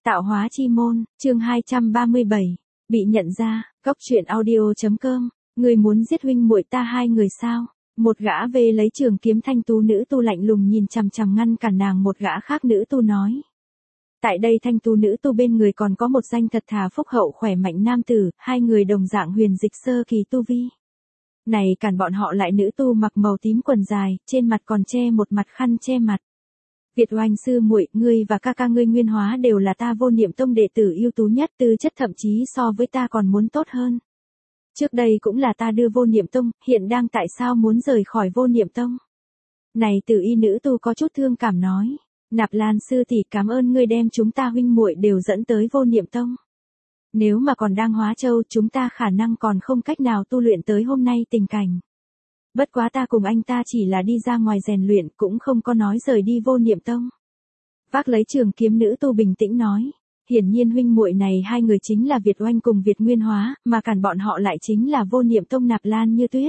Tạo hóa chi môn, chương 237, bị nhận ra, Cốc truyện audio.com, người muốn giết huynh muội ta hai người sao? Một gã về lấy trường kiếm thanh tú nữ tu lạnh lùng nhìn chằm chằm ngăn cản nàng, một gã khác nữ tu nói. Tại đây thanh tú nữ tu bên người còn có một danh thật thà phúc hậu khỏe mạnh nam tử, hai người đồng dạng huyền dịch sơ kỳ tu vi. Này cản bọn họ lại, nữ tu mặc màu tím quần dài, trên mặt còn che một mặt khăn che mặt. Việt Oanh sư muội, ngươi và ca ca ngươi Nguyên Hóa đều là ta Vô Niệm Tông đệ tử ưu tú nhất, tư chất thậm chí so với ta còn muốn tốt hơn. Trước đây cũng là ta đưa Vô Niệm Tông, hiện đang tại sao muốn rời khỏi Vô Niệm Tông? Này tử y nữ tu có chút thương cảm nói, Nạp Lan sư tỷ, cảm ơn ngươi đem chúng ta huynh muội đều dẫn tới Vô Niệm Tông. Nếu mà còn đang Hóa Châu, chúng ta khả năng còn không cách nào tu luyện tới hôm nay tình cảnh. Bất quá ta cùng anh ta chỉ là đi ra ngoài rèn luyện, cũng không có nói rời đi Vô Niệm Tông. Vác lấy trường kiếm nữ tu bình tĩnh nói, hiển nhiên huynh muội này hai người chính là Việt Oanh cùng Việt Nguyên Hóa, mà cản bọn họ lại chính là Vô Niệm Tông Nạp Lan Như Tuyết.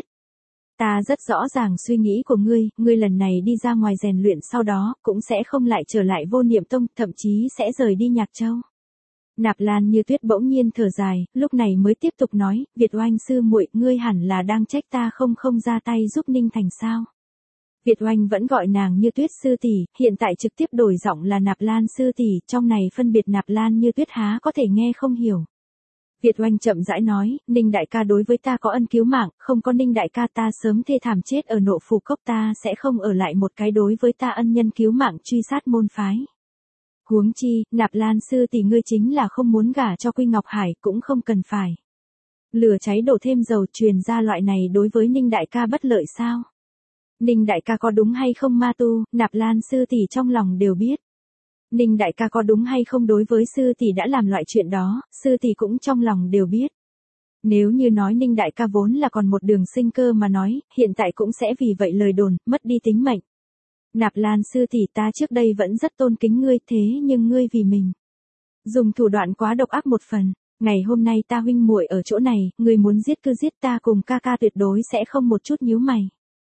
Ta rất rõ ràng suy nghĩ của ngươi lần này đi ra ngoài rèn luyện sau đó, cũng sẽ không lại trở lại Vô Niệm Tông, thậm chí sẽ rời đi Nhạc Châu. Nạp Lan Như Tuyết bỗng nhiên thở dài, lúc này mới tiếp tục nói, Việt Oanh sư muội, ngươi hẳn là đang trách ta không ra tay giúp Ninh Thành sao? Việt Oanh vẫn gọi nàng Như Tuyết sư tỷ, hiện tại trực tiếp đổi giọng là Nạp Lan sư tỷ, trong này phân biệt Nạp Lan Như Tuyết há có thể nghe không hiểu. Việt Oanh chậm rãi nói, Ninh đại ca đối với ta có ân cứu mạng, không có Ninh đại ca ta sớm thê thảm chết ở Nộ Phù Cốc, ta sẽ không ở lại một cái đối với ta ân nhân cứu mạng truy sát môn phái. Huống chi, Nạp Lan sư tỷ, ngươi chính là không muốn gả cho Quy Ngọc Hải, cũng không cần phải. Lửa cháy đổ thêm dầu, truyền ra loại này đối với Ninh đại ca bất lợi sao? Ninh đại ca có đúng hay không ma tu, Nạp Lan sư tỷ trong lòng đều biết. Ninh đại ca có đúng hay không đối với sư tỷ đã làm loại chuyện đó, sư tỷ cũng trong lòng đều biết. Nếu như nói Ninh đại ca vốn là còn một đường sinh cơ mà nói, hiện tại cũng sẽ vì vậy lời đồn, mất đi tính mệnh. Nạp Lan sư tỷ, ta trước đây vẫn rất tôn kính ngươi, thế nhưng ngươi vì mình dùng thủ đoạn quá độc ác một phần. Ngày hôm nay ta huynh muội ở chỗ này, ngươi muốn giết cứ giết, ta cùng ca ca tuyệt đối sẽ không một chút nhíu mày.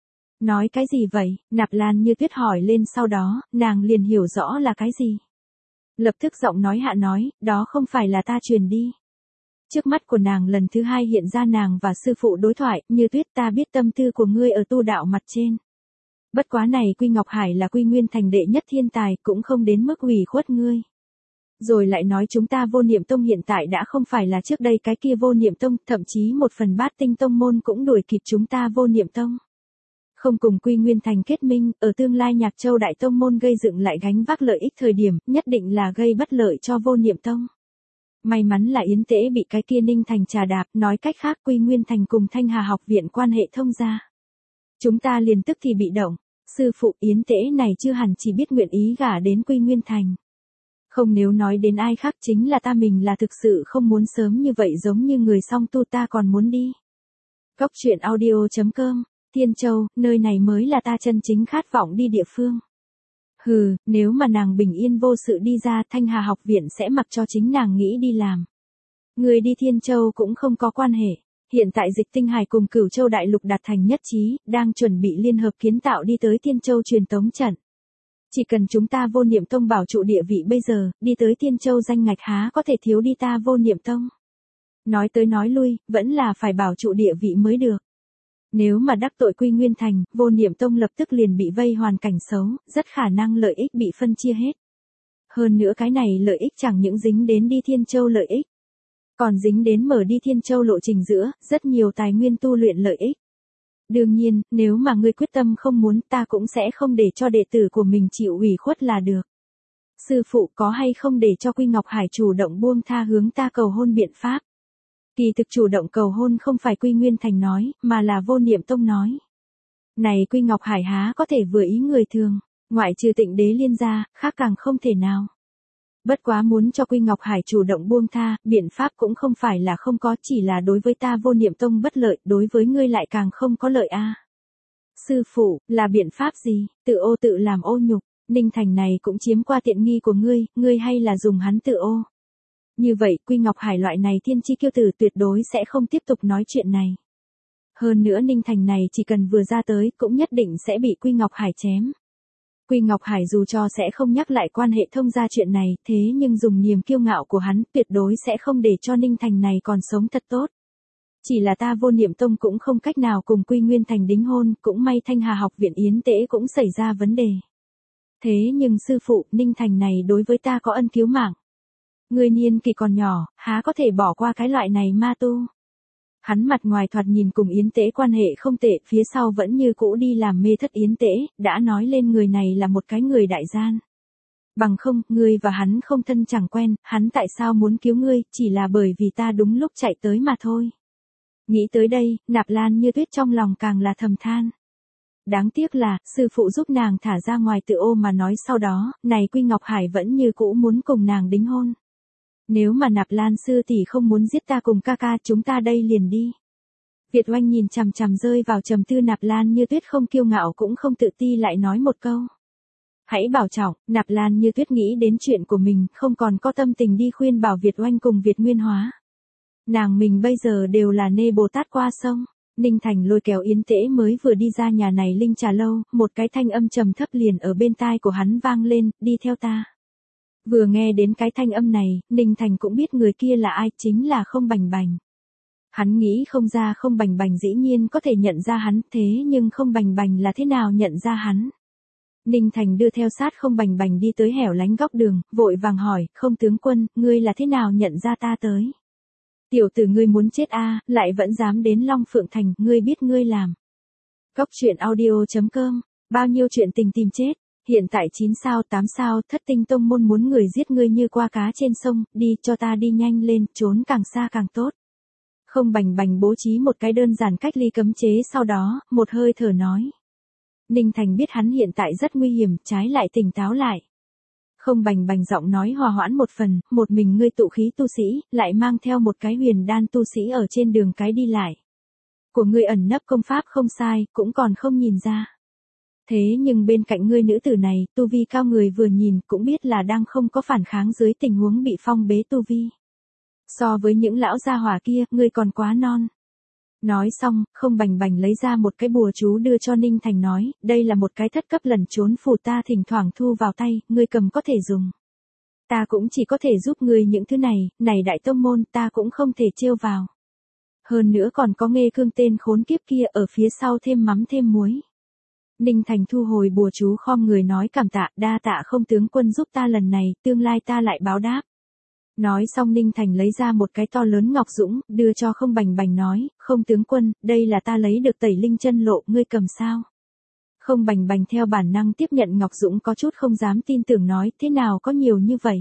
Nói cái gì vậy? Nạp Lan Như Tuyết hỏi lên, sau đó, nàng liền hiểu rõ là cái gì. Lập tức giọng nói hạ nói, đó không phải là ta truyền đi. Trước mắt của nàng lần thứ hai hiện ra nàng và sư phụ đối thoại, Như Tuyết, ta biết tâm tư của ngươi ở tu đạo mặt trên. Bất quá này Quy Ngọc Hải là Quy Nguyên Thành đệ nhất thiên tài, cũng không đến mức hủy khuất ngươi. Rồi lại nói chúng ta Vô Niệm Tông hiện tại đã không phải là trước đây cái kia Vô Niệm Tông, thậm chí một phần Bát Tinh Tông môn cũng đuổi kịp chúng ta Vô Niệm Tông. Không cùng Quy Nguyên Thành kết minh, ở tương lai Nhạc Châu Đại Tông môn gây dựng lại gánh vác lợi ích thời điểm, nhất định là gây bất lợi cho Vô Niệm Tông. May mắn là Yến Tễ bị cái kia Ninh Thành trà đạp, nói cách khác Quy Nguyên Thành cùng Thanh Hà học viện quan hệ thông gia. Chúng ta liền tức thì bị động, sư phụ, Yến Tễ này chưa hẳn chỉ biết nguyện ý gả đến Quy Nguyên Thành. Không, nếu nói đến ai khác chính là ta mình là thực sự không muốn sớm như vậy, giống như người song tu ta còn muốn đi. Cốc truyện audio.com, Thiên Châu, nơi này mới là ta chân chính khát vọng đi địa phương. Hừ, nếu mà nàng bình yên vô sự đi ra, Thanh Hà học viện sẽ mặc cho chính nàng nghĩ đi làm. Người đi Thiên Châu cũng không có quan hệ. Hiện tại Dịch Tinh Hải cùng Cửu Châu Đại Lục đạt thành nhất trí, đang chuẩn bị liên hợp kiến tạo đi tới Thiên Châu truyền tống trận. Chỉ cần chúng ta Vô Niệm Tông bảo trụ địa vị bây giờ, đi tới Thiên Châu danh ngạch há có thể thiếu đi ta Vô Niệm Tông. Nói tới nói lui, vẫn là phải bảo trụ địa vị mới được. Nếu mà đắc tội Quy Nguyên Thành, Vô Niệm Tông lập tức liền bị vây hoàn cảnh xấu, rất khả năng lợi ích bị phân chia hết. Hơn nữa cái này lợi ích chẳng những dính đến đi Thiên Châu lợi ích, còn dính đến mở đi Thiên Châu lộ trình giữa, rất nhiều tài nguyên tu luyện lợi ích. Đương nhiên, nếu mà ngươi quyết tâm không muốn, ta cũng sẽ không để cho đệ tử của mình chịu ủy khuất là được. Sư phụ, có hay không để cho Quy Ngọc Hải chủ động buông tha hướng ta cầu hôn biện pháp? Kỳ thực chủ động cầu hôn không phải Quy Nguyên Thành nói, mà là Vô Niệm Tông nói. Này Quy Ngọc Hải há có thể vừa ý người thường, ngoại trừ Tịnh Đế Liên ra, khác càng không thể nào. Bất quá muốn cho Quy Ngọc Hải chủ động buông tha, biện pháp cũng không phải là không có, chỉ là đối với ta Vô Niệm Tông bất lợi, đối với ngươi lại càng không có lợi a. Sư phụ, là biện pháp gì? Tự ô tự làm ô nhục, Ninh Thành này cũng chiếm qua tiện nghi của ngươi hay là dùng hắn tự ô? Như vậy, Quy Ngọc Hải loại này thiên chi kiêu tử tuyệt đối sẽ không tiếp tục nói chuyện này. Hơn nữa Ninh Thành này chỉ cần vừa ra tới, cũng nhất định sẽ bị Quy Ngọc Hải chém. Quy Ngọc Hải dù cho sẽ không nhắc lại quan hệ thông gia chuyện này, thế nhưng dùng niềm kiêu ngạo của hắn tuyệt đối sẽ không để cho Ninh Thành này còn sống thật tốt. Chỉ là ta Vô Niệm Tông cũng không cách nào cùng Quy Nguyên Thành đính hôn, cũng may Thanh Hà học viện Yến Tễ cũng xảy ra vấn đề. Thế nhưng sư phụ, Ninh Thành này đối với ta có ân cứu mạng. Người niên kỳ còn nhỏ, há có thể bỏ qua cái loại này ma tu. Hắn mặt ngoài thoạt nhìn cùng Yến Tễ quan hệ không tệ, phía sau vẫn như cũ đi làm mê thất Yến Tễ, đã nói lên người này là một cái người đại gian. Bằng không, ngươi và hắn không thân chẳng quen, hắn tại sao muốn cứu ngươi, chỉ là bởi vì ta đúng lúc chạy tới mà thôi. Nghĩ tới đây, Nạp Lan Như Tuyết trong lòng càng là thầm than. Đáng tiếc là, sư phụ giúp nàng thả ra ngoài tự ô mà nói sau đó, này Quy Ngọc Hải vẫn như cũ muốn cùng nàng đính hôn. Nếu mà Nạp Lan sư tỷ không muốn giết ta cùng ca ca, chúng ta đây liền đi. Việt Oanh nhìn chằm chằm rơi vào trầm tư Nạp Lan Như Tuyết, không kiêu ngạo cũng không tự ti lại nói một câu. Hãy bảo trọng. Nạp Lan Như Tuyết nghĩ đến chuyện của mình, không còn có tâm tình đi khuyên bảo Việt Oanh cùng Việt Nguyên Hóa. Nàng mình bây giờ đều là nê Bồ Tát qua sông. Ninh Thành lôi kéo Yến Tễ mới vừa đi ra nhà này Linh Trà Lâu, một cái thanh âm trầm thấp liền ở bên tai của hắn vang lên, đi theo ta. Vừa nghe đến cái thanh âm này, Ninh Thành cũng biết người kia là ai, chính là Không Bành Bành. Hắn nghĩ không ra Không Bành Bành dĩ nhiên có thể nhận ra hắn, thế nhưng Không Bành Bành là thế nào nhận ra hắn? Ninh Thành đưa theo sát Không Bành Bành đi tới hẻo lánh góc đường, vội vàng hỏi, Không tướng quân, ngươi là thế nào nhận ra ta tới? Tiểu tử ngươi muốn chết a, lại vẫn dám đến Long Phượng Thành, ngươi biết ngươi làm. Góc truyện audio.com, bao nhiêu chuyện tình tìm chết, hiện tại 9 sao 8 sao, Thất Tinh Tông môn muốn người giết ngươi như qua cá trên sông, đi cho ta đi nhanh lên, trốn càng xa càng tốt. Không Bành Bành bố trí một cái đơn giản cách ly cấm chế, sau đó, một hơi thở nói. Ninh Thành biết hắn hiện tại rất nguy hiểm, trái lại tỉnh táo lại. Không Bành Bành giọng nói hòa hoãn một phần, một mình ngươi tụ khí tu sĩ, lại mang theo một cái huyền đan tu sĩ ở trên đường cái đi lại. Của ngươi ẩn nấp công pháp không sai, cũng còn không nhìn ra. Thế nhưng bên cạnh ngươi nữ tử này, tu vi cao, người vừa nhìn cũng biết là đang không có phản kháng dưới tình huống bị phong bế tu vi. So với những lão gia hỏa kia, ngươi còn quá non. Nói xong, Không Bành Bành lấy ra một cái bùa chú đưa cho Ninh Thành nói, đây là một cái thất cấp lẩn trốn phù, ta thỉnh thoảng thu vào tay, ngươi cầm có thể dùng. Ta cũng chỉ có thể giúp ngươi những thứ này, này đại tông môn ta cũng không thể trêu vào. Hơn nữa còn có Nghê Cương tên khốn kiếp kia ở phía sau thêm mắm thêm muối. Ninh Thành thu hồi bùa chú, khom người nói cảm tạ, đa tạ Không tướng quân giúp ta lần này, tương lai ta lại báo đáp. Nói xong Ninh Thành lấy ra một cái to lớn ngọc dũng, đưa cho Không Bành Bành nói, Không tướng quân, đây là ta lấy được Tẩy Linh Chân Lộ, ngươi cầm sao? Không Bành Bành theo bản năng tiếp nhận ngọc dũng, có chút không dám tin tưởng nói, thế nào có nhiều như vậy?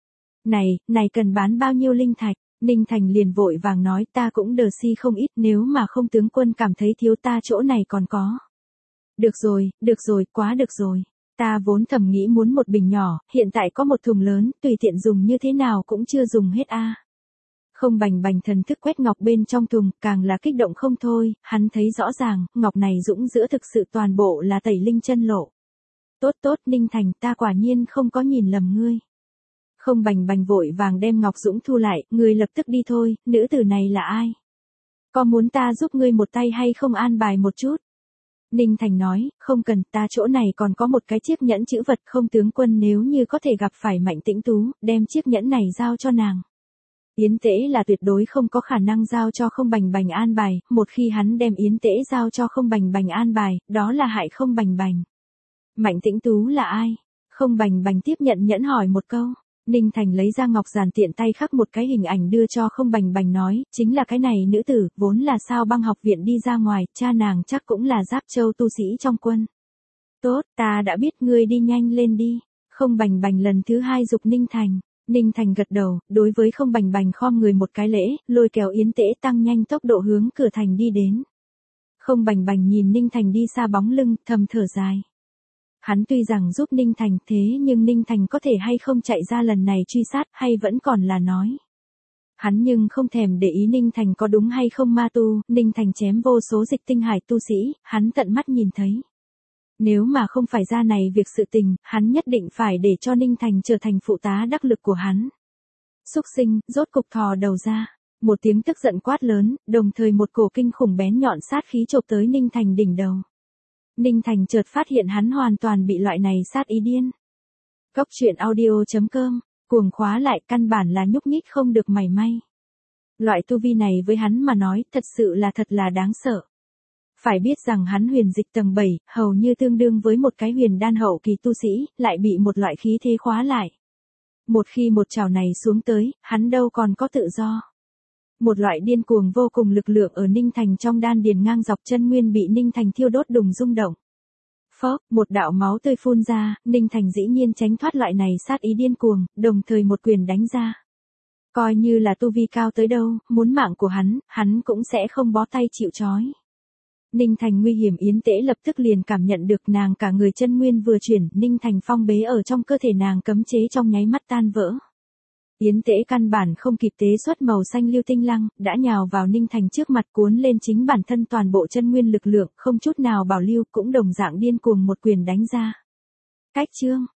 Này cần bán bao nhiêu linh thạch? Ninh Thành liền vội vàng nói, ta cũng đờ si không ít, nếu mà Không tướng quân cảm thấy thiếu ta chỗ này còn có. Được rồi, quá được rồi. Ta vốn thầm nghĩ muốn một bình nhỏ, hiện tại có một thùng lớn, tùy tiện dùng như thế nào cũng chưa dùng hết a. Không Bành Bành thần thức quét ngọc bên trong thùng, càng là kích động không thôi, hắn thấy rõ ràng, ngọc này dũng giữa thực sự toàn bộ là Tẩy Linh Chân Lộ. Tốt, Ninh Thành, ta quả nhiên không có nhìn lầm ngươi. Không Bành Bành vội vàng đem ngọc dũng thu lại, ngươi lập tức đi thôi, nữ tử này là ai? Có muốn ta giúp ngươi một tay hay không, an bài một chút? Ninh Thành nói, không cần, ta chỗ này còn có một cái chiếc nhẫn chữ vật, Không tướng quân nếu như có thể gặp phải Mạnh Tĩnh Tú, đem chiếc nhẫn này giao cho nàng. Yến Tễ là tuyệt đối không có khả năng giao cho Không Bành Bành an bài, một khi hắn đem Yến Tễ giao cho Không Bành Bành an bài, đó là hại Không Bành Bành. Mạnh Tĩnh Tú là ai? Không Bành Bành tiếp nhận nhẫn hỏi một câu. Ninh Thành lấy ra ngọc giản tiện tay khắc một cái hình ảnh đưa cho Không Bành Bành nói, chính là cái này nữ tử, vốn là Sao Băng học viện đi ra ngoài, cha nàng chắc cũng là Giáp Châu tu sĩ trong quân. Tốt, ta đã biết, ngươi đi nhanh lên đi. Không Bành Bành lần thứ hai giục Ninh Thành. Ninh Thành gật đầu, đối với Không Bành Bành khom người một cái lễ, lôi kéo Yến Tễ tăng nhanh tốc độ hướng cửa thành đi đến. Không Bành Bành nhìn Ninh Thành đi xa bóng lưng, thầm thở dài. Hắn tuy rằng giúp Ninh Thành, thế nhưng Ninh Thành có thể hay không chạy ra lần này truy sát, hay vẫn còn là nói. Hắn nhưng không thèm để ý Ninh Thành có đúng hay không ma tu, Ninh Thành chém vô số dịch tinh hải tu sĩ, hắn tận mắt nhìn thấy. Nếu mà không phải ra này việc sự tình, hắn nhất định phải để cho Ninh Thành trở thành phụ tá đắc lực của hắn. Súc sinh, rốt cục thò đầu ra. Một tiếng tức giận quát lớn, đồng thời một cổ kinh khủng bén nhọn sát khí chộp tới Ninh Thành đỉnh đầu. Ninh Thành chợt phát hiện hắn hoàn toàn bị loại này sát ý điên. Cốc truyện audio.com, cuồng khóa lại căn bản là nhúc nhích không được mảy may. Loại tu vi này với hắn mà nói thật sự là thật là đáng sợ. Phải biết rằng hắn huyền dịch tầng 7, hầu như tương đương với một cái huyền đan hậu kỳ tu sĩ, lại bị một loại khí thế khóa lại. Một khi một trảo này xuống tới, hắn đâu còn có tự do. Một loại điên cuồng vô cùng lực lượng ở Ninh Thành trong đan điền ngang dọc chân nguyên bị Ninh Thành thiêu đốt đùng rung động. Phốc, một đạo máu tươi phun ra, Ninh Thành dĩ nhiên tránh thoát loại này sát ý điên cuồng, đồng thời một quyền đánh ra. Coi như là tu vi cao tới đâu, muốn mạng của hắn cũng sẽ không bó tay chịu trói. Ninh Thành nguy hiểm Yến Tễ lập tức liền cảm nhận được nàng cả người chân nguyên vừa chuyển, Ninh Thành phong bế ở trong cơ thể nàng cấm chế trong nháy mắt tan vỡ. Yến Tễ căn bản không kịp tế xuất màu xanh lưu tinh lăng, đã nhào vào Ninh Thành trước mặt cuốn lên chính bản thân toàn bộ chân nguyên lực lượng, không chút nào bảo lưu cũng đồng dạng điên cuồng một quyền đánh ra. Cách chương,